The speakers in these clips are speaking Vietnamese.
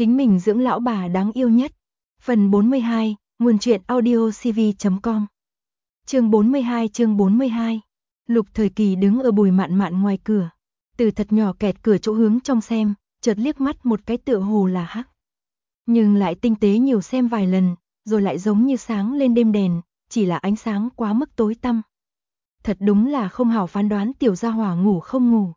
Chính mình dưỡng lão bà đáng yêu nhất. Phần 42, nguồn truyện audiocv.com. Chương 42. Lục Thời Kỳ đứng ở Bùi Mạn Mạn ngoài cửa, từ thật nhỏ kẹt cửa chỗ hướng trong xem, chợt liếc mắt một cái tựa hồ là hắc. Nhưng lại tinh tế nhiều xem vài lần, rồi lại giống như sáng lên đêm đèn, chỉ là ánh sáng quá mức tối tăm. Thật đúng là không hảo phán đoán tiểu gia hỏa ngủ không ngủ.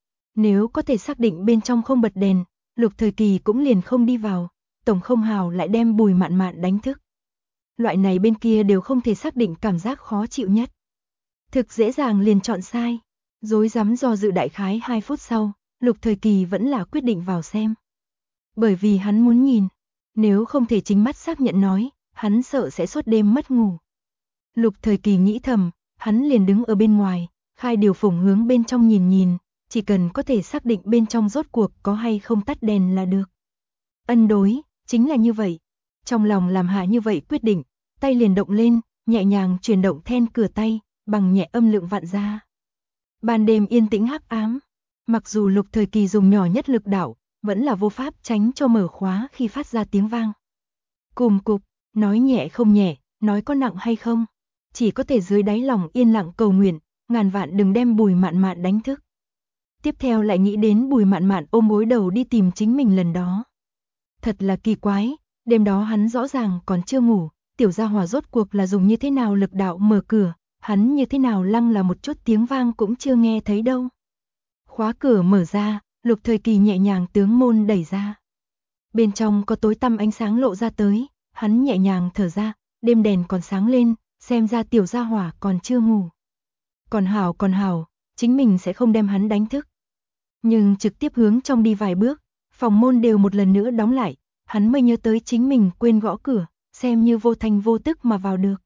Nếu có thể xác định bên trong không bật đèn, Lục Thời Kỳ cũng liền không đi vào, tổng không hảo lại đem Bùi Mạn Mạn đánh thức. Loại này bên kia đều không thể xác định cảm giác khó chịu nhất. Thực dễ dàng liền chọn sai, rối rắm do dự đại khái 2 phút sau, Lục Thời Kỳ vẫn là quyết định vào xem. Bởi vì hắn muốn nhìn, nếu không thể chính mắt xác nhận nói, hắn sợ sẽ suốt đêm mất ngủ. Lục Thời Kỳ nghĩ thầm, hắn liền đứng ở bên ngoài, khai điều phủng hướng bên trong nhìn, chỉ cần có thể xác định bên trong rốt cuộc có hay không tắt đèn là được. Ân đối, chính là như vậy. Trong lòng làm hạ như vậy quyết định, tay liền động lên, nhẹ nhàng chuyển động then cửa tay, bằng nhẹ âm lượng vặn ra. Ban đêm yên tĩnh hắc ám, mặc dù Lục Thời Kỳ dùng nhỏ nhất lực đạo, vẫn là vô pháp tránh cho mở khóa khi phát ra tiếng vang. Cùm cục, nói nhẹ không nhẹ, nói có nặng hay không, chỉ có thể dưới đáy lòng yên lặng cầu nguyện, ngàn vạn đừng đem Bùi Mạn Mạn đánh thức. Tiếp theo lại nghĩ đến Bùi Mạn Mạn ôm gối đầu đi tìm chính mình lần đó. Thật là kỳ quái, đêm đó hắn rõ ràng còn chưa ngủ, tiểu gia hỏa rốt cuộc là dùng như thế nào lực đạo mở cửa, hắn như thế nào lăng là một chút tiếng vang cũng chưa nghe thấy đâu. Khóa cửa mở ra, Lục Thời Kỳ nhẹ nhàng tướng môn đẩy ra. Bên trong có tối tăm ánh sáng lộ ra tới, hắn nhẹ nhàng thở ra, đêm đèn còn sáng lên, xem ra tiểu gia hỏa còn chưa ngủ. Còn hảo, chính mình sẽ không đem hắn đánh thức. Nhưng trực tiếp hướng trong đi vài bước, phòng môn đều một lần nữa đóng lại, hắn mới nhớ tới chính mình quên gõ cửa, xem như vô thành vô tức mà vào được.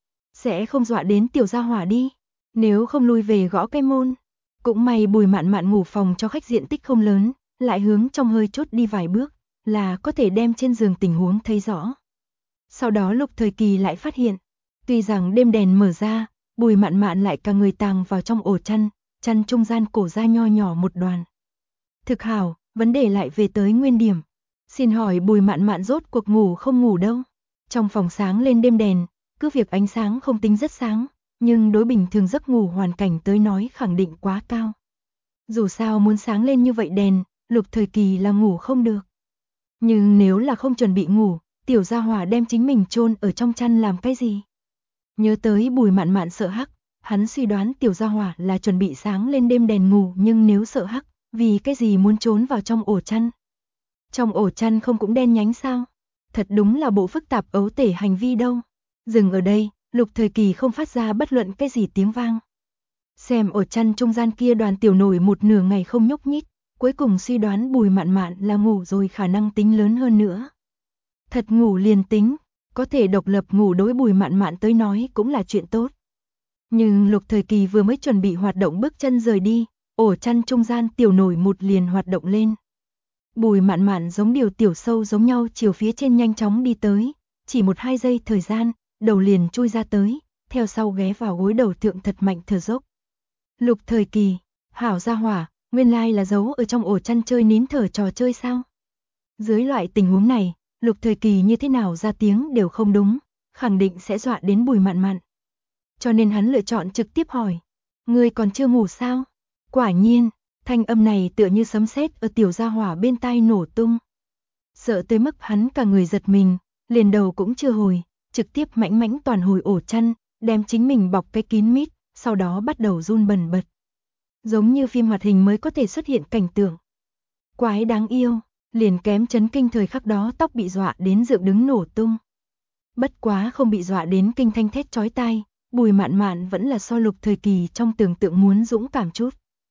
Sẽ không dọa đến tiểu gia hỏa đi, nếu không lui về gõ cái môn. Cũng may Bùi Mạn Mạn ngủ phòng cho khách diện tích không lớn, lại hướng trong hơi chút đi vài bước, là có thể đem trên giường tình huống thấy rõ. Sau đó Lục Thời Kỳ lại phát hiện, tuy rằng đêm đèn mở ra, Bùi Mạn Mạn lại cả người tàng vào trong ổ chăn, chăn trung gian cổ ra nho nhỏ một đoàn. Thực hảo, vấn đề lại về tới nguyên điểm. Xin hỏi Bùi Mạn Mạn rốt cuộc ngủ không ngủ đâu? Trong phòng sáng lên đêm đèn, cứ việc ánh sáng không tính rất sáng, nhưng đối bình thường giấc ngủ hoàn cảnh tới nói khẳng định quá cao. Dù sao muốn sáng lên như vậy đèn, Lục Thời Kỳ là ngủ không được. Nhưng nếu là không chuẩn bị ngủ, tiểu gia hỏa đem chính mình chôn ở trong chăn làm cái gì? Nhớ tới Bùi Mạn Mạn sợ hắc, hắn suy đoán tiểu gia hỏa là chuẩn bị sáng lên đêm đèn ngủ, nhưng nếu sợ hắc, vì cái gì muốn trốn vào trong ổ chăn? Trong ổ chăn không cũng đen nhánh sao? Thật đúng là bộ phức tạp ấu tể hành vi đâu. Dừng ở đây, Lục Thời Kỳ không phát ra bất luận cái gì tiếng vang. Xem ổ chăn trung gian kia đoàn tiểu nổi một nửa ngày không nhúc nhích, cuối cùng suy đoán Bùi Mạn Mạn là ngủ rồi khả năng tính lớn hơn nữa. Thật ngủ liền tính, có thể độc lập ngủ đối Bùi Mạn Mạn tới nói cũng là chuyện tốt. Nhưng Lục Thời Kỳ vừa mới chuẩn bị hoạt động bước chân rời đi, ổ chăn trung gian tiểu nổi một liền hoạt động lên. Bùi Mạn Mạn giống điều tiểu sâu giống nhau chiều phía trên nhanh chóng đi tới, chỉ 1-2 giây thời gian, đầu liền chui ra tới, theo sau ghé vào gối đầu thượng thật mạnh thở dốc. Lục Thời Kỳ, hảo gia hỏa, nguyên lai là giấu ở trong ổ chăn chơi nín thở trò chơi sao? Dưới loại tình huống này, Lục Thời Kỳ như thế nào ra tiếng đều không đúng, khẳng định sẽ dọa đến Bùi Mạn Mạn. Cho nên hắn lựa chọn trực tiếp hỏi, ngươi còn chưa ngủ sao? Quả nhiên, thanh âm này tựa như sấm sét ở tiểu gia hỏa bên tai nổ tung. Sợ tới mức hắn cả người giật mình, liền đầu cũng chưa hồi, trực tiếp mãnh toàn hồi ổ chăn, đem chính mình bọc cái kín mít, sau đó bắt đầu run bần bật. Giống như phim hoạt hình mới có thể xuất hiện cảnh tượng. Quái đáng yêu, liền kém chấn kinh thời khắc đó tóc bị dọa đến dựng đứng nổ tung. Bất quá không bị dọa đến kinh thanh thét chói tai, Bùi Mạn Mạn vẫn là so Lục Thời Kỳ trong tưởng tượng muốn dũng cảm chút.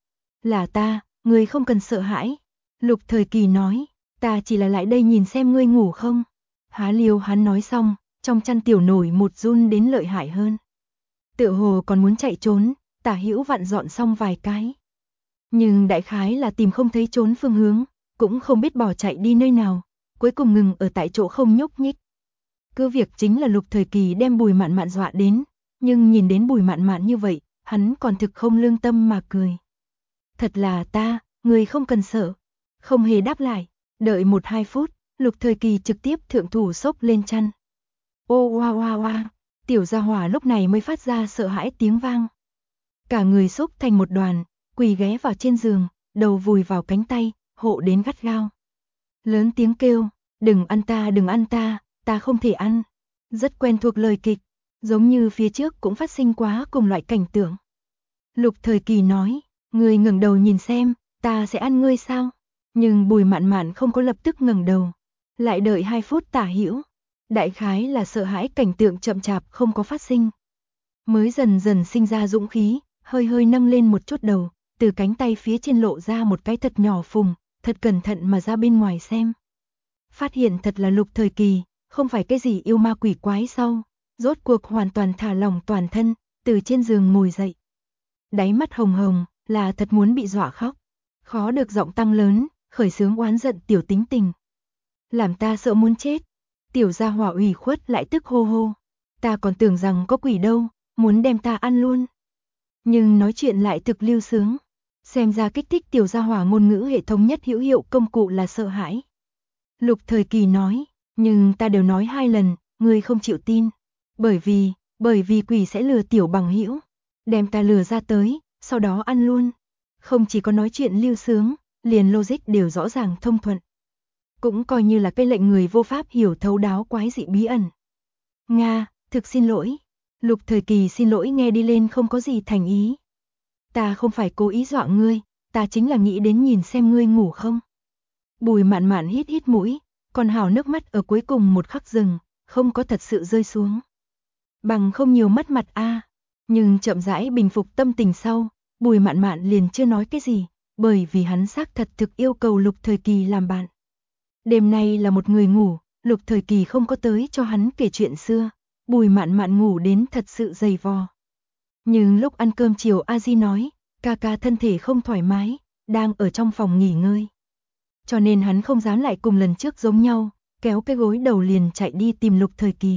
Là ta, ngươi không cần sợ hãi. Lục Thời Kỳ nói, ta chỉ là lại đây nhìn xem ngươi ngủ không. Há liêu hắn nói xong, trong chăn tiểu nổi một run đến lợi hại hơn. Tựa hồ còn muốn chạy trốn, tả hữu vặn dọn xong vài cái. Nhưng đại khái là tìm không thấy trốn phương hướng, cũng không biết bỏ chạy đi nơi nào, cuối cùng ngừng ở tại chỗ không nhúc nhích. Cứ việc chính là Lục Thời Kỳ đem Bùi Mạn Mạn dọa đến, nhưng nhìn đến Bùi Mạn Mạn như vậy, hắn còn thực không lương tâm mà cười. Thật là ta, người không cần sợ. Không hề đáp lại, đợi 1-2 phút, Lục Thời Kỳ trực tiếp thượng thủ xốc lên chăn. Ô oa oa oa, tiểu gia hỏa lúc này mới phát ra sợ hãi tiếng vang. Cả người xúc thành một đoàn, quỳ ghé vào trên giường, đầu vùi vào cánh tay, hộ đến gắt gao. Lớn tiếng kêu, đừng ăn ta, ta không thể ăn. Rất quen thuộc lời kịch, giống như phía trước cũng phát sinh quá cùng loại cảnh tượng. Lục Thời Kỳ nói, ngươi ngẩng đầu nhìn xem, ta sẽ ăn ngươi sao? Nhưng Bùi Mạn Mạn không có lập tức ngẩng đầu, lại đợi 2 phút tả hữu. Đại khái là sợ hãi cảnh tượng chậm chạp không có phát sinh. Mới dần dần sinh ra dũng khí, hơi hơi nâng lên một chút đầu, từ cánh tay phía trên lộ ra một cái thật nhỏ phùng, thật cẩn thận mà ra bên ngoài xem. Phát hiện thật là Lục Thời Kỳ, không phải cái gì yêu ma quỷ quái sau, rốt cuộc hoàn toàn thả lỏng toàn thân, từ trên giường ngồi dậy. Đáy mắt hồng hồng, là thật muốn bị dọa khóc. Khó được giọng tăng lớn, khởi xướng oán giận tiểu tính tình. Làm ta sợ muốn chết. Tiểu gia hỏa ủy khuất lại tức hô hô. Ta còn tưởng rằng có quỷ đâu, muốn đem ta ăn luôn. Nhưng nói chuyện lại thực lưu sướng. Xem ra kích thích tiểu gia hỏa ngôn ngữ hệ thống nhất hữu hiệu công cụ là sợ hãi. Lục Thời Kỳ nói, nhưng ta đều nói 2 lần, ngươi không chịu tin. Bởi vì quỷ sẽ lừa tiểu bằng hữu, đem ta lừa ra tới, sau đó ăn luôn. Không chỉ có nói chuyện lưu sướng, liền logic đều rõ ràng thông thuận. Cũng coi như là cái lệnh người vô pháp hiểu thấu đáo quái dị bí ẩn. Nga, thực xin lỗi. Lục Thời Kỳ xin lỗi nghe đi lên không có gì thành ý. Ta không phải cố ý dọa ngươi, ta chính là nghĩ đến nhìn xem ngươi ngủ không. Bùi Mạn Mạn hít hít mũi, còn hào nước mắt ở cuối cùng một khắc dừng, không có thật sự rơi xuống. Bằng không nhiều mất mặt a. Nhưng chậm rãi bình phục tâm tình sau, Bùi Mạn Mạn liền chưa nói cái gì, bởi vì hắn xác thật thực yêu cầu Lục Thời Kỳ làm bạn. Đêm nay là một người ngủ, Lục Thời Kỳ không có tới cho hắn kể chuyện xưa, Bùi Mạn Mạn ngủ đến thật sự dày vò. Nhưng lúc ăn cơm chiều A Di nói, ca ca thân thể không thoải mái, đang ở trong phòng nghỉ ngơi. Cho nên hắn không dám lại cùng lần trước giống nhau, kéo cái gối đầu liền chạy đi tìm Lục Thời Kỳ.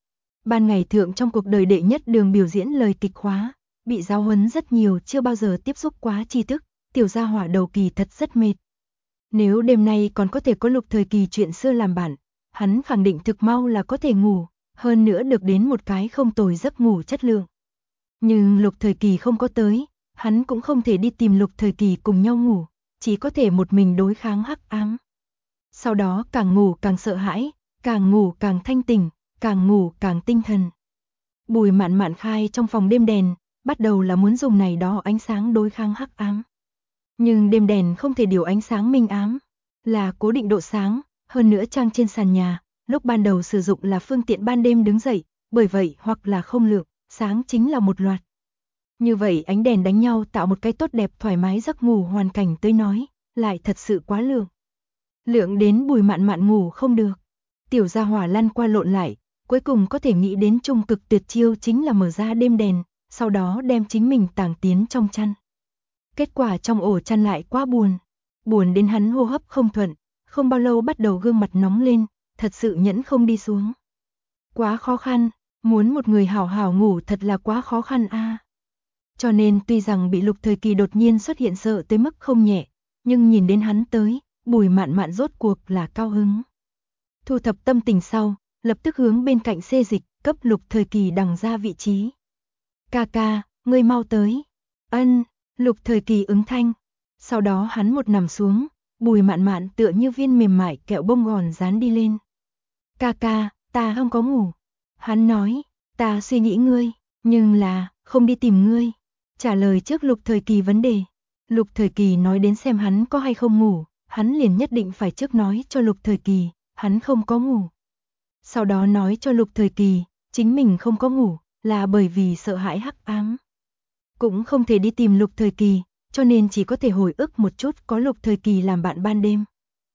Ban ngày thượng trong cuộc đời đệ nhất đường biểu diễn lời kịch khóa, bị giáo huấn rất nhiều, chưa bao giờ tiếp xúc quá tri thức, tiểu gia hỏa đầu kỳ thật rất mệt. Nếu đêm nay còn có thể có Lục Thời Kỳ chuyện xưa làm bạn, hắn khẳng định thực mau là có thể ngủ, hơn nữa được đến một cái không tồi giấc ngủ chất lượng. Nhưng Lục Thời Kỳ không có tới, hắn cũng không thể đi tìm Lục Thời Kỳ cùng nhau ngủ, chỉ có thể một mình đối kháng hắc ám. Sau đó càng ngủ càng sợ hãi, càng ngủ càng thanh tỉnh, càng ngủ càng tinh thần. Bùi Mạn Mạn khai trong phòng đêm đèn, bắt đầu là muốn dùng này đó ánh sáng đối kháng hắc ám. Nhưng đêm đèn không thể điều ánh sáng minh ám, là cố định độ sáng, hơn nữa trang trên sàn nhà, lúc ban đầu sử dụng là phương tiện ban đêm đứng dậy, bởi vậy hoặc là không lượng, sáng chính là một loạt. Như vậy ánh đèn đánh nhau tạo một cái tốt đẹp thoải mái giấc ngủ hoàn cảnh tới nói, lại thật sự quá lượng. Lượng đến Bùi Mạn Mạn ngủ không được. Tiểu gia hỏa lăn qua lộn lại, cuối cùng có thể nghĩ đến trung cực tuyệt chiêu chính là mở ra đêm đèn, sau đó đem chính mình tàng tiến trong chăn. Kết quả trong ổ chăn lại quá buồn. Buồn đến hắn hô hấp không thuận, không bao lâu bắt đầu gương mặt nóng lên, thật sự nhẫn không đi xuống. Quá khó khăn, muốn một người hảo hảo ngủ thật là quá khó khăn a. Cho nên tuy rằng bị Lục Thời Kỳ đột nhiên xuất hiện sợ tới mức không nhẹ, nhưng nhìn đến hắn tới, Bùi Mạn Mạn rốt cuộc là cao hứng. Thu thập tâm tình sau, lập tức hướng bên cạnh xê dịch, cấp Lục Thời Kỳ đằng ra vị trí. Ca ca, ngươi mau tới. Ân, Lục Thời Kỳ ứng thanh. Sau đó hắn một nằm xuống, Bùi Mạn Mạn tựa như viên mềm mại kẹo bông gòn dán đi lên. Ca ca, ta không có ngủ. Hắn nói, ta suy nghĩ ngươi, nhưng là, không đi tìm ngươi. Trả lời trước Lục Thời Kỳ vấn đề. Lục Thời Kỳ nói đến xem hắn có hay không ngủ, hắn liền nhất định phải trước nói cho Lục Thời Kỳ, hắn không có ngủ. Sau đó nói cho Lục Thời Kỳ, chính mình không có ngủ, là bởi vì sợ hãi hắc ám. Cũng không thể đi tìm Lục Thời Kỳ, cho nên chỉ có thể hồi ức một chút có Lục Thời Kỳ làm bạn ban đêm.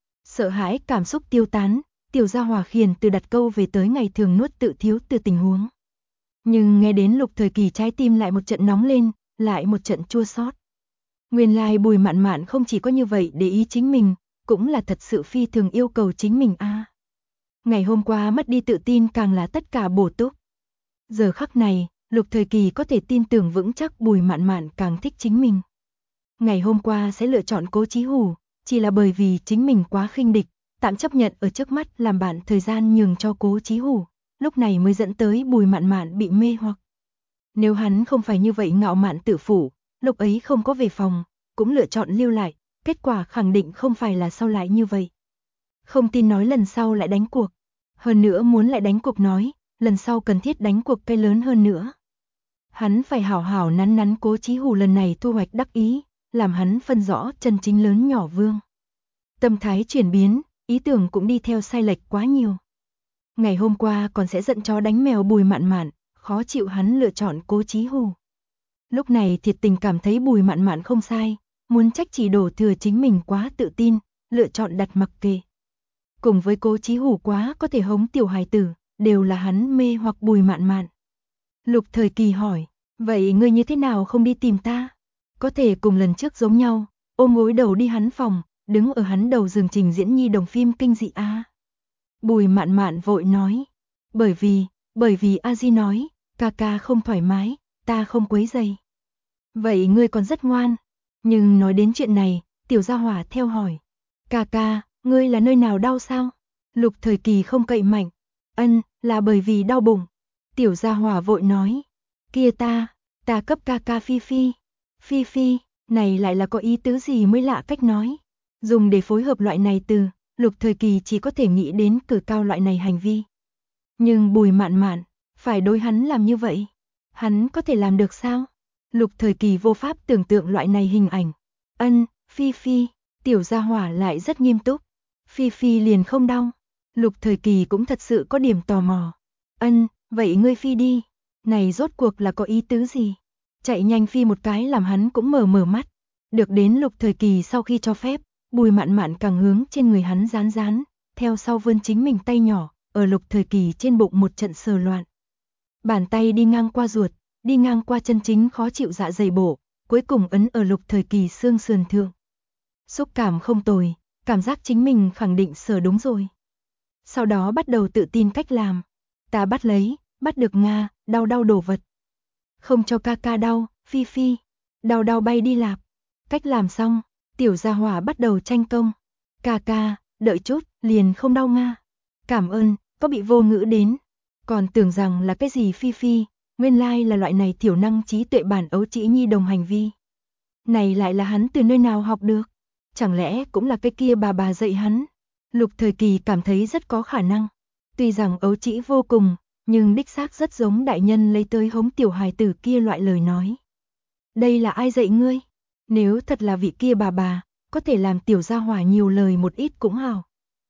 Sợ hãi cảm xúc tiêu tán, tiểu gia hỏa khiển từ đặt câu về tới ngày thường nuốt tự thiếu từ tình huống. Nhưng nghe đến Lục Thời Kỳ trái tim lại một trận nóng lên, lại một trận chua xót. Nguyên lai Bùi Mạn Mạn không chỉ có như vậy để ý chính mình, cũng là thật sự phi thường yêu cầu chính mình a. Ngày hôm qua mất đi tự tin càng là tất cả bổ túc. Giờ khắc này, Lục Thời Kỳ có thể tin tưởng vững chắc Bùi Mạn Mạn càng thích chính mình. Ngày hôm qua sẽ lựa chọn Cố Chí Hủ, chỉ là bởi vì chính mình quá khinh địch, tạm chấp nhận ở trước mắt làm bạn thời gian nhường cho Cố Chí Hủ, lúc này mới dẫn tới Bùi Mạn Mạn bị mê hoặc. Nếu hắn không phải như vậy ngạo mạn tự phủ, lúc ấy không có về phòng, cũng lựa chọn lưu lại, kết quả khẳng định không phải là sau lại như vậy. Không tin nói lần sau lại đánh cuộc. Hơn nữa muốn lại đánh cuộc nói, lần sau cần thiết đánh cuộc cây lớn hơn nữa. Hắn phải hảo hảo nắn nắn Cố Chí Hủ lần này thu hoạch đắc ý, làm hắn phân rõ chân chính lớn nhỏ vương. Tâm thái chuyển biến, ý tưởng cũng đi theo sai lệch quá nhiều. Ngày hôm qua còn sẽ giận chó đánh mèo Bùi Mạn Mạn, khó chịu hắn lựa chọn Cố Chí Hủ. Lúc này thiệt tình cảm thấy Bùi Mạn Mạn không sai, muốn trách chỉ đổ thừa chính mình quá tự tin, lựa chọn đặt mặc kệ. Cùng với Cố Chí Hủ quá có thể hống tiểu hài tử, đều là hắn mê hoặc Bùi Mạn Mạn. Lục Thời Kỳ hỏi, vậy ngươi như thế nào không đi tìm ta? Có thể cùng lần trước giống nhau, ôm gối đầu đi hắn phòng, đứng ở hắn đầu giường trình diễn nhi đồng phim kinh dị a. Bùi Mạn Mạn vội nói, bởi vì A Di nói, ca ca không thoải mái, ta không quấy rầy. Vậy ngươi còn rất ngoan, nhưng nói đến chuyện này, tiểu gia hỏa theo hỏi, ca ca, ngươi là nơi nào đau sao? Lục Thời Kỳ không cậy mạnh, là bởi vì đau bụng. Tiểu gia hỏa vội nói, kia ta cấp ca ca Phi Phi. Phi Phi, này lại là có ý tứ gì mới lạ cách nói. Dùng để phối hợp loại này từ, Lục Thời Kỳ chỉ có thể nghĩ đến cử cao loại này hành vi. Nhưng Bùi Mạn Mạn, phải đối hắn làm như vậy, hắn có thể làm được sao? Lục Thời Kỳ vô pháp tưởng tượng loại này hình ảnh. Phi Phi, tiểu gia hỏa lại rất nghiêm túc. Phi Phi liền không đau. Lục Thời Kỳ cũng thật sự có điểm tò mò. Vậy ngươi phi đi. Này rốt cuộc là có ý tứ gì? Chạy nhanh phi một cái làm hắn cũng mở mắt. Được đến Lục Thời Kỳ sau khi cho phép, Bùi Mạn Mạn càng hướng trên người hắn dán, theo sau vươn chính mình tay nhỏ, ở Lục Thời Kỳ trên bụng một trận sờ loạn. Bàn tay đi ngang qua ruột, đi ngang qua chân chính khó chịu dạ dày bổ, cuối cùng ấn ở Lục Thời Kỳ xương sườn thượng. Xúc cảm không tồi, cảm giác chính mình khẳng định sờ đúng rồi. Sau đó bắt đầu tự tin cách làm. Ta bắt được Nga, đau đồ vật. Không cho ca ca đau, Phi Phi. Đau bay đi lạp. Cách làm xong, tiểu gia hỏa bắt đầu tranh công. Ca ca, đợi chút, liền không đau Nga. Cảm ơn, có bị vô ngữ đến. Còn tưởng rằng là cái gì Phi Phi, nguyên lai là loại này thiểu năng trí tuệ bản ấu trĩ nhi đồng hành vi. Này lại là hắn từ nơi nào học được? Chẳng lẽ cũng là cái kia bà dạy hắn? Lục Thời Kỳ cảm thấy rất có khả năng. Tuy rằng ấu trĩ vô cùng, nhưng đích xác rất giống đại nhân lấy tới hống tiểu hài tử kia loại lời nói. Đây là ai dạy ngươi? Nếu thật là vị kia bà, có thể làm tiểu gia hỏa nhiều lời một ít cũng hào.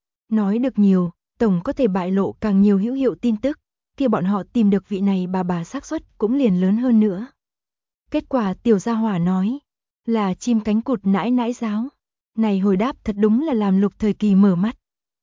Nói được nhiều, tổng có thể bại lộ càng nhiều hữu hiệu tin tức, kia bọn họ tìm được vị này bà xác suất cũng liền lớn hơn nữa. Kết quả tiểu gia hỏa nói, là chim cánh cụt nãi nãi giáo. Này hồi đáp thật đúng là làm Lục Thời Kỳ mở mắt.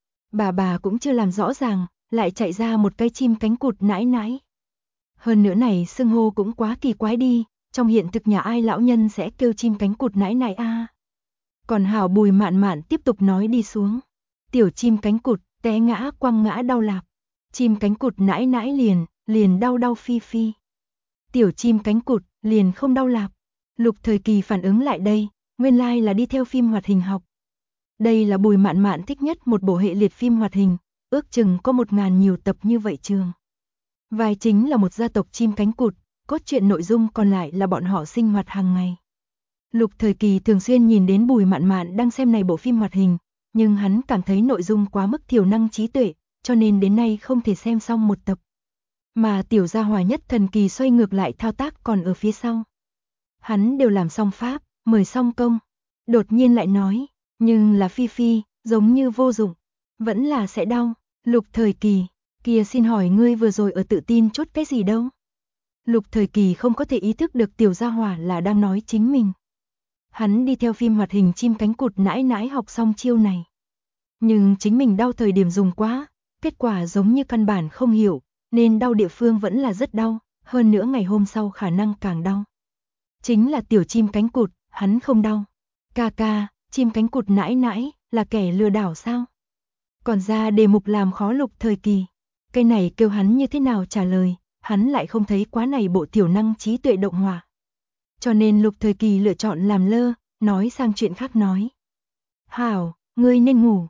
Bà cũng chưa làm rõ ràng, lại chạy ra một cái chim cánh cụt nãi nãi. Hơn nữa này xưng hô cũng quá kỳ quái đi, trong hiện thực nhà ai lão nhân sẽ kêu chim cánh cụt nãi nãi a? Còn hảo Bùi Mạn Mạn tiếp tục nói đi xuống. Tiểu chim cánh cụt, té ngã quăng ngã đau lạp. Chim cánh cụt nãi nãi liền đau Phi Phi. Tiểu chim cánh cụt, liền không đau lạp. Lục Thời Kỳ phản ứng lại đây, nguyên lai là đi theo phim hoạt hình học. Đây là Bùi Mạn Mạn thích nhất một bộ hệ liệt phim hoạt hình, ước chừng có 1000 nhiều tập như vậy trường. Vai chính là một gia tộc chim cánh cụt, cốt truyện nội dung còn lại là bọn họ sinh hoạt hàng ngày. Lục Thời Kỳ thường xuyên nhìn đến Bùi Mạn Mạn đang xem này bộ phim hoạt hình, nhưng hắn cảm thấy nội dung quá mức thiểu năng trí tuệ, cho nên đến nay không thể xem xong một tập. Mà tiểu gia hỏa nhất thần kỳ xoay ngược lại thao tác còn ở phía sau. Hắn đều làm xong pháp, mời xong công, đột nhiên lại nói, nhưng là Phi Phi, giống như vô dụng, vẫn là sẽ đau. Lục Thời Kỳ, kia xin hỏi ngươi vừa rồi ở tự tin chút cái gì đâu? Lục Thời Kỳ không có thể ý thức được tiểu gia hỏa là đang nói chính mình. Hắn đi theo phim hoạt hình chim cánh cụt nãi nãi học xong chiêu này. Nhưng chính mình đau thời điểm dùng quá, kết quả giống như căn bản không hiểu, nên đau địa phương vẫn là rất đau, hơn nữa ngày hôm sau khả năng càng đau. Chính là tiểu chim cánh cụt, hắn không đau. Ca ca, chim cánh cụt nãi nãi, là kẻ lừa đảo sao? Còn ra đề mục làm khó Lục Thời Kỳ. Cái này kêu hắn như thế nào trả lời, hắn lại không thấy quá này bộ tiểu năng trí tuệ động hỏa. Cho nên Lục Thời Kỳ lựa chọn làm lơ, nói sang chuyện khác nói. Hảo, ngươi nên ngủ.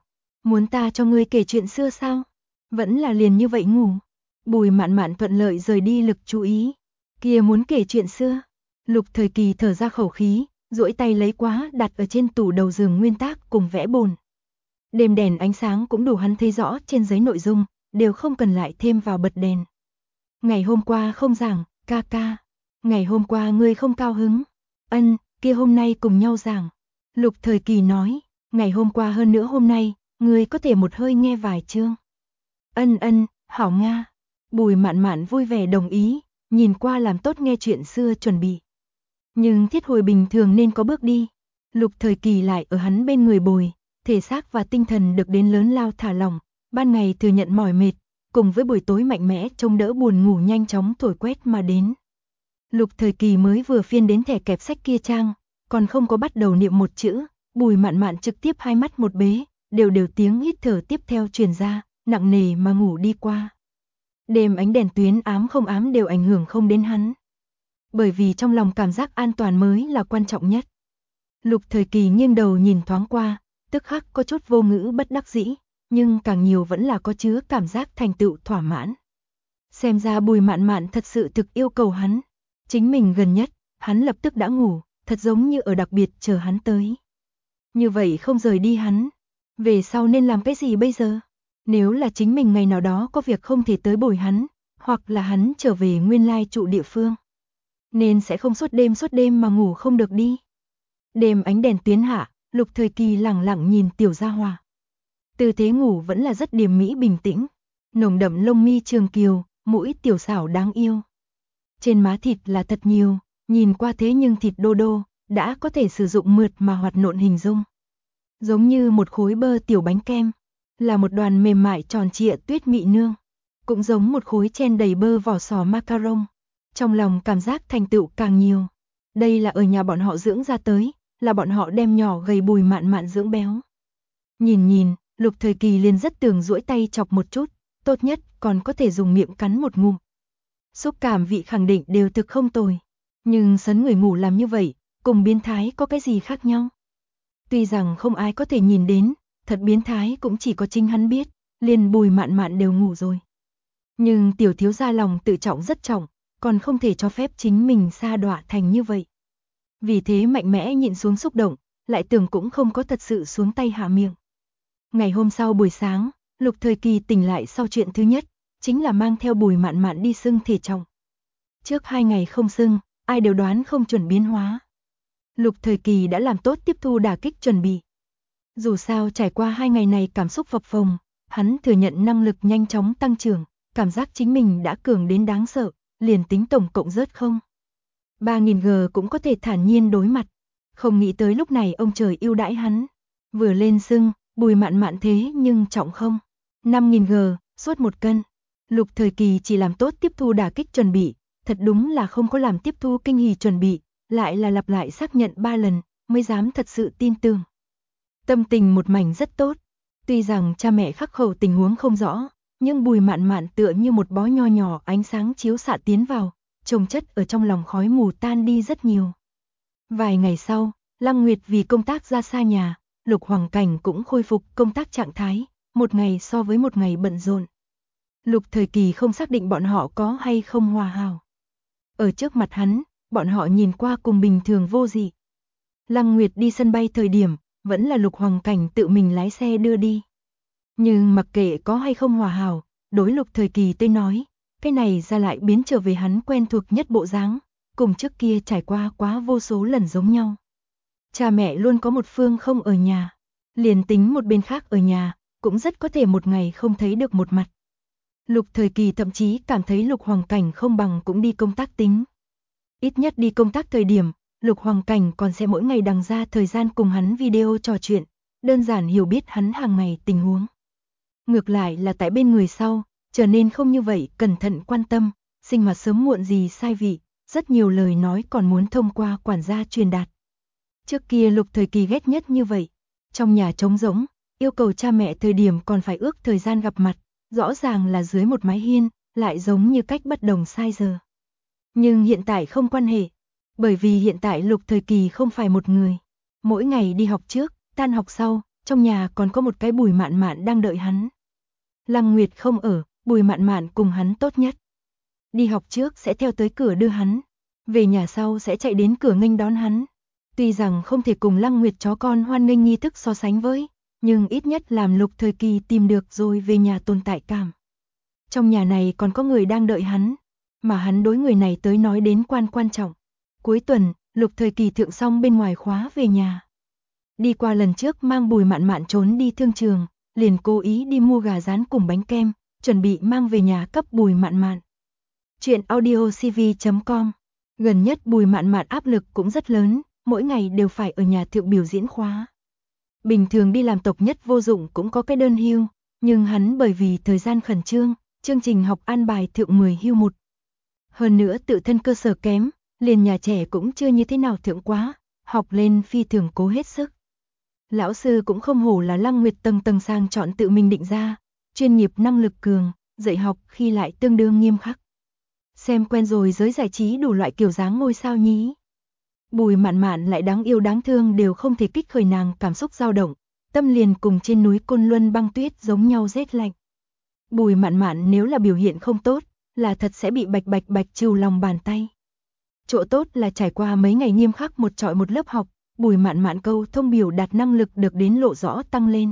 Muốn ta cho ngươi kể chuyện xưa sao? Vẫn là liền như vậy ngủ. Bùi Mạn Mạn thuận lợi rời đi lực chú ý. Kia muốn kể chuyện xưa. Lục Thời Kỳ thở ra khẩu khí, duỗi tay lấy quá đặt ở trên tủ đầu giường nguyên tác cùng vẽ bồn. Đêm đèn ánh sáng cũng đủ hắn thấy rõ trên giấy nội dung, đều không cần lại thêm vào bật đèn. Ngày hôm qua không giảng, ca ca. Ngày hôm qua ngươi không cao hứng. Ân, kia hôm nay cùng nhau giảng. Lục Thời Kỳ nói, ngày hôm qua hơn nữa hôm nay, ngươi có thể một hơi nghe vài chương. Ân, hảo Nga. Bùi Mạn Mạn vui vẻ đồng ý, nhìn qua làm tốt nghe chuyện xưa chuẩn bị. Nhưng Thiết Hồi bình thường nên có bước đi. Lục Thời Kỳ lại ở hắn bên người bồi, thể xác và tinh thần được đến lớn lao thả lỏng, ban ngày thừa nhận mỏi mệt, cùng với buổi tối mạnh mẽ trông đỡ buồn ngủ nhanh chóng thổi quét mà đến. Lục Thời Kỳ mới vừa phiên đến thẻ kẹp sách kia trang, còn không có bắt đầu niệm một chữ, Bùi Mạn Mạn trực tiếp hai mắt một bế, đều tiếng hít thở tiếp theo truyền ra, nặng nề mà ngủ đi qua. Đêm ánh đèn tuyến ám không ám đều ảnh hưởng không đến hắn. Bởi vì trong lòng cảm giác an toàn mới là quan trọng nhất. Lục Thời Kỳ nghiêng đầu nhìn thoáng qua, tức khắc có chút vô ngữ bất đắc dĩ, nhưng càng nhiều vẫn là có chứa cảm giác thành tựu thỏa mãn. Xem ra Bùi Mạn Mạn thật sự thực yêu cầu hắn. Chính mình gần nhất, hắn lập tức đã ngủ, thật giống như ở đặc biệt chờ hắn tới. Như vậy không rời đi hắn, về sau nên làm cái gì bây giờ? Nếu là chính mình ngày nào đó có việc không thể tới bồi hắn, hoặc là hắn trở về nguyên lai trụ địa phương, nên sẽ không suốt đêm mà ngủ không được đi. Đêm ánh đèn tuyến hạ, Lục Thời Kỳ lẳng lặng nhìn tiểu gia hỏa. Tư thế ngủ vẫn là rất điềm mỹ bình tĩnh, nồng đậm lông mi trường kiều, mũi tiểu xảo đáng yêu. Trên má thịt là thật nhiều, nhìn qua thế nhưng thịt đô đô, đã có thể sử dụng mượt mà hoạt nộn hình dung. Giống như một khối bơ tiểu bánh kem, là một đoàn mềm mại tròn trịa tuyết mị nương, cũng giống một khối chen đầy bơ vỏ sò macaron. Trong lòng cảm giác thành tựu càng nhiều. Đây là ở nhà bọn họ dưỡng ra tới, là bọn họ đem nhỏ gầy Bùi Mạn Mạn dưỡng béo. Nhìn, Lục Thời Kỳ liền rất tưởng duỗi tay chọc một chút, tốt nhất còn có thể dùng miệng cắn một ngụm. Xúc cảm vị khẳng định đều thực không tồi, nhưng sấn người ngủ làm như vậy, cùng biến thái có cái gì khác nhau? Tuy rằng không ai có thể nhìn đến, thật biến thái cũng chỉ có chính hắn biết, liền Bùi Mạn Mạn đều ngủ rồi. Nhưng tiểu thiếu gia lòng tự trọng rất trọng, còn không thể cho phép chính mình sa đọa thành như vậy. Vì thế mạnh mẽ nhịn xuống xúc động, lại tưởng cũng không có thật sự xuống tay hạ miệng. Ngày hôm sau buổi sáng, Lục Thời Kỳ tỉnh lại sau chuyện thứ nhất, chính là mang theo Bùi Mạn Mạn đi xưng thể trọng. Trước 2 ngày không xưng, ai đều đoán không chuẩn biến hóa. Lục Thời Kỳ đã làm tốt tiếp thu đả kích chuẩn bị. Dù sao trải qua 2 ngày này cảm xúc phập phồng, hắn thừa nhận năng lực nhanh chóng tăng trưởng, cảm giác chính mình đã cường đến đáng sợ, liền tính tổng cộng rớt không. 3000G cũng có thể thản nhiên đối mặt. Không nghĩ tới lúc này ông trời yêu đãi hắn. Vừa lên xưng, Bùi Mạn Mạn thế nhưng trọng không. 5000G, suốt 1 cân. Lục Thời Kỳ chỉ làm tốt tiếp thu đả kích chuẩn bị, thật đúng là không có làm tiếp thu kinh hỉ chuẩn bị, lại là lặp lại xác nhận 3 lần, mới dám thật sự tin tưởng. Tâm tình một mảnh rất tốt. Tuy rằng cha mẹ khắc khẩu tình huống không rõ, nhưng Bùi Mạn Mạn tựa như một bó nho nhỏ ánh sáng chiếu xạ tiến vào, chồng chất ở trong lòng khói mù tan đi rất nhiều. Vài ngày sau, Lăng Nguyệt vì công tác ra xa nhà, Lục Hoàng Cảnh cũng khôi phục công tác trạng thái, một ngày so với một ngày bận rộn. Lục Thời Kỳ không xác định bọn họ có hay không hòa hảo. Ở trước mặt hắn, bọn họ nhìn qua cùng bình thường vô gì. Lăng Nguyệt đi sân bay thời điểm, vẫn là Lục Hoàng Cảnh tự mình lái xe đưa đi. Nhưng mặc kệ có hay không hòa hảo, đối Lục Thời Kỳ tới nói, cái này ra lại biến trở về hắn quen thuộc nhất bộ dáng, cùng trước kia trải qua quá vô số lần giống nhau. Cha mẹ luôn có một phương không ở nhà, liền tính một bên khác ở nhà, cũng rất có thể một ngày không thấy được một mặt. Lục Thời Kỳ thậm chí cảm thấy Lục Hoàng Cảnh không bằng cũng đi công tác tính. Ít nhất đi công tác thời điểm, Lục Hoàng Cảnh còn sẽ mỗi ngày đằng ra thời gian cùng hắn video trò chuyện, đơn giản hiểu biết hắn hàng ngày tình huống. Ngược lại là tại bên người sau, trở nên không như vậy cẩn thận quan tâm, sinh hoạt sớm muộn gì sai vị, rất nhiều lời nói còn muốn thông qua quản gia truyền đạt. Trước kia Lục Thời Kỳ ghét nhất như vậy, trong nhà trống rỗng, yêu cầu cha mẹ thời điểm còn phải ước thời gian gặp mặt, rõ ràng là dưới một mái hiên, lại giống như cách bất đồng sai giờ. Nhưng hiện tại không quan hệ, bởi vì hiện tại Lục Thời Kỳ không phải một người, mỗi ngày đi học trước, tan học sau, trong nhà còn có một cái Bùi Mạn Mạn đang đợi hắn. Lăng Nguyệt không ở, Bùi Mạn Mạn cùng hắn tốt nhất. Đi học trước sẽ theo tới cửa đưa hắn, về nhà sau sẽ chạy đến cửa nghênh đón hắn. Tuy rằng không thể cùng Lăng Nguyệt chó con hoan nghênh nghi thức so sánh với, nhưng ít nhất làm Lục Thời Kỳ tìm được rồi về nhà tồn tại cảm. Trong nhà này còn có người đang đợi hắn, mà hắn đối người này tới nói đến quan trọng. Cuối tuần, Lục Thời Kỳ thượng xong bên ngoài khóa về nhà. Đi qua lần trước mang Bùi Mạn Mạn trốn đi thương trường, liền cố ý đi mua gà rán cùng bánh kem, chuẩn bị mang về nhà cấp Bùi Mạn Mạn. Chuyện audiocv.com. Gần nhất Bùi Mạn Mạn áp lực cũng rất lớn, mỗi ngày đều phải ở nhà thượng biểu diễn khóa. Bình thường đi làm tộc nhất vô dụng cũng có cái đơn hưu, nhưng hắn bởi vì thời gian khẩn trương, chương trình học an bài thượng 10 hưu 1. Hơn nữa tự thân cơ sở kém, liền nhà trẻ cũng chưa như thế nào thượng quá, học lên phi thường cố hết sức. Lão sư cũng không hổ là Lăng Nguyệt tầng sang chọn tự mình định ra, chuyên nghiệp năng lực cường, dạy học khi lại tương đương nghiêm khắc. Xem quen rồi giới giải trí đủ loại kiểu dáng ngôi sao nhí. Bùi Mạn Mạn lại đáng yêu đáng thương đều không thể kích khởi nàng cảm xúc dao động, tâm liền cùng trên núi Côn Luân băng tuyết giống nhau rét lạnh. Bùi Mạn Mạn nếu là biểu hiện không tốt, là thật sẽ bị bạch trừ lòng bàn tay. Chỗ tốt là trải qua mấy ngày nghiêm khắc một trọi một lớp học, Bùi Mạn Mạn câu thông biểu đạt năng lực được đến lộ rõ tăng lên.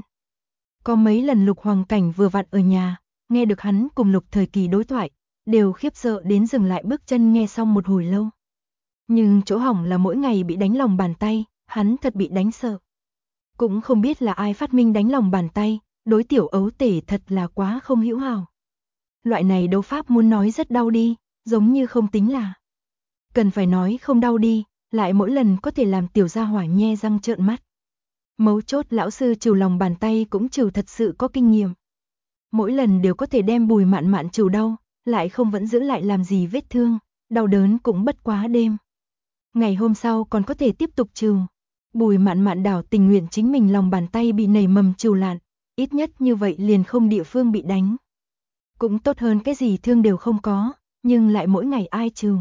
Có mấy lần Lục Hoàng Cảnh vừa vặn ở nhà, nghe được hắn cùng Lục Thời Kỳ đối thoại, đều khiếp sợ đến dừng lại bước chân nghe xong một hồi lâu. Nhưng chỗ hỏng là mỗi ngày bị đánh lòng bàn tay, hắn thật bị đánh sợ. Cũng không biết là ai phát minh đánh lòng bàn tay, đối tiểu ấu tể thật là quá không hữu hảo. Loại này đấu pháp muốn nói rất đau đi, giống như không tính là. Cần phải nói không đau đi, lại mỗi lần có thể làm tiểu gia hỏa nhe răng trợn mắt. Mấu chốt lão sư trừ lòng bàn tay cũng trừ thật sự có kinh nghiệm. Mỗi lần đều có thể đem Bùi Mạn Mạn trừ đau, lại không vẫn giữ lại làm gì vết thương, đau đớn cũng bất quá đêm. Ngày hôm sau còn có thể tiếp tục trừ. Bùi Mạn Mạn đảo tình nguyện chính mình lòng bàn tay bị nảy mầm trừ lạn, ít nhất như vậy liền không địa phương bị đánh. Cũng tốt hơn cái gì thương đều không có, nhưng lại mỗi ngày ai trừ.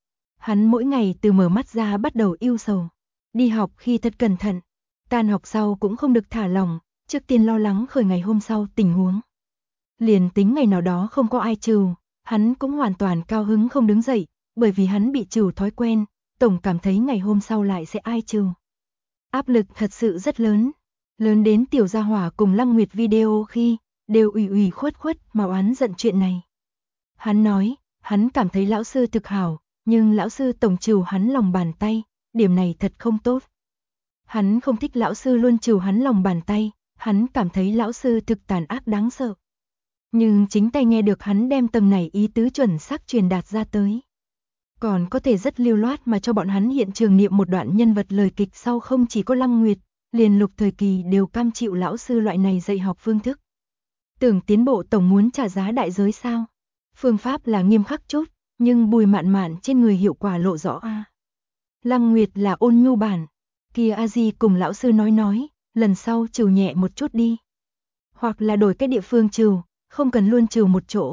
Hắn mỗi ngày từ mở mắt ra bắt đầu ưu sầu. Đi học khi thật cẩn thận, tan học sau cũng không được thả lỏng, trước tiên lo lắng khởi ngày hôm sau tình huống. Liền tính ngày nào đó không có ai trừ, hắn cũng hoàn toàn cao hứng không đứng dậy, bởi vì hắn bị trừ thói quen, tổng cảm thấy ngày hôm sau lại sẽ ai trừ. Áp lực thật sự rất lớn, lớn đến tiểu gia hỏa cùng Lăng Nguyệt video khi, đều ủy khuất mà oán giận chuyện này. Hắn nói, hắn cảm thấy lão sư thực hảo, nhưng lão sư tổng trừ hắn lòng bàn tay, điểm này thật không tốt. Hắn không thích lão sư luôn trừ hắn lòng bàn tay, hắn cảm thấy lão sư thực tàn ác đáng sợ. Nhưng chính tay nghe được hắn đem tầng này ý tứ chuẩn xác truyền đạt ra tới. Còn có thể rất lưu loát mà cho bọn hắn hiện trường niệm một đoạn nhân vật lời kịch sau không chỉ có Lăng Nguyệt, liền Lục Thời Kỳ đều cam chịu lão sư loại này dạy học phương thức. Tưởng tiến bộ tổng muốn trả giá đại giới sao? Phương pháp là nghiêm khắc chút, nhưng Bùi Mạn Mạn trên người hiệu quả lộ rõ a. Lăng Nguyệt là ôn nhu bản, kia a di cùng lão sư nói, lần sau trừ nhẹ một chút đi. Hoặc là đổi cái địa phương trừ, không cần luôn trừ một chỗ.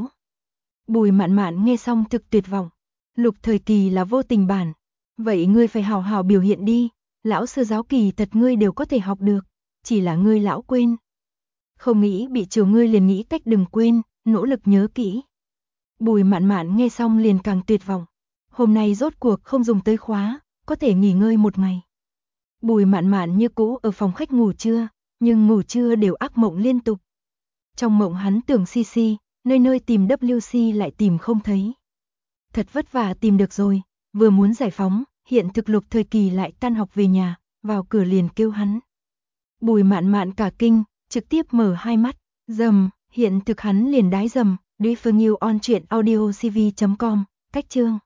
Bùi Mạn Mạn nghe xong thực tuyệt vọng. Lục Thời Kỳ là vô tình bản, vậy ngươi phải hào hào biểu hiện đi, lão sư giáo kỳ thật ngươi đều có thể học được, chỉ là ngươi lão quên. Không nghĩ bị trừ ngươi liền nghĩ cách đừng quên, nỗ lực nhớ kỹ. Bùi Mạn Mạn nghe xong liền càng tuyệt vọng. Hôm nay rốt cuộc không dùng tới khóa, có thể nghỉ ngơi một ngày. Bùi Mạn Mạn như cũ ở phòng khách ngủ trưa, nhưng ngủ trưa đều ác mộng liên tục. Trong mộng hắn tưởng CC, nơi tìm WC lại tìm không thấy. Thật vất vả tìm được rồi, vừa muốn giải phóng, hiện thực Lục Thời Kỳ lại tan học về nhà, vào cửa liền kêu hắn. Bùi Mạn Mạn cả kinh, trực tiếp mở hai mắt, dầm, hiện thực hắn liền đái dầm, do you on chuyện audiocv.com, cách chương.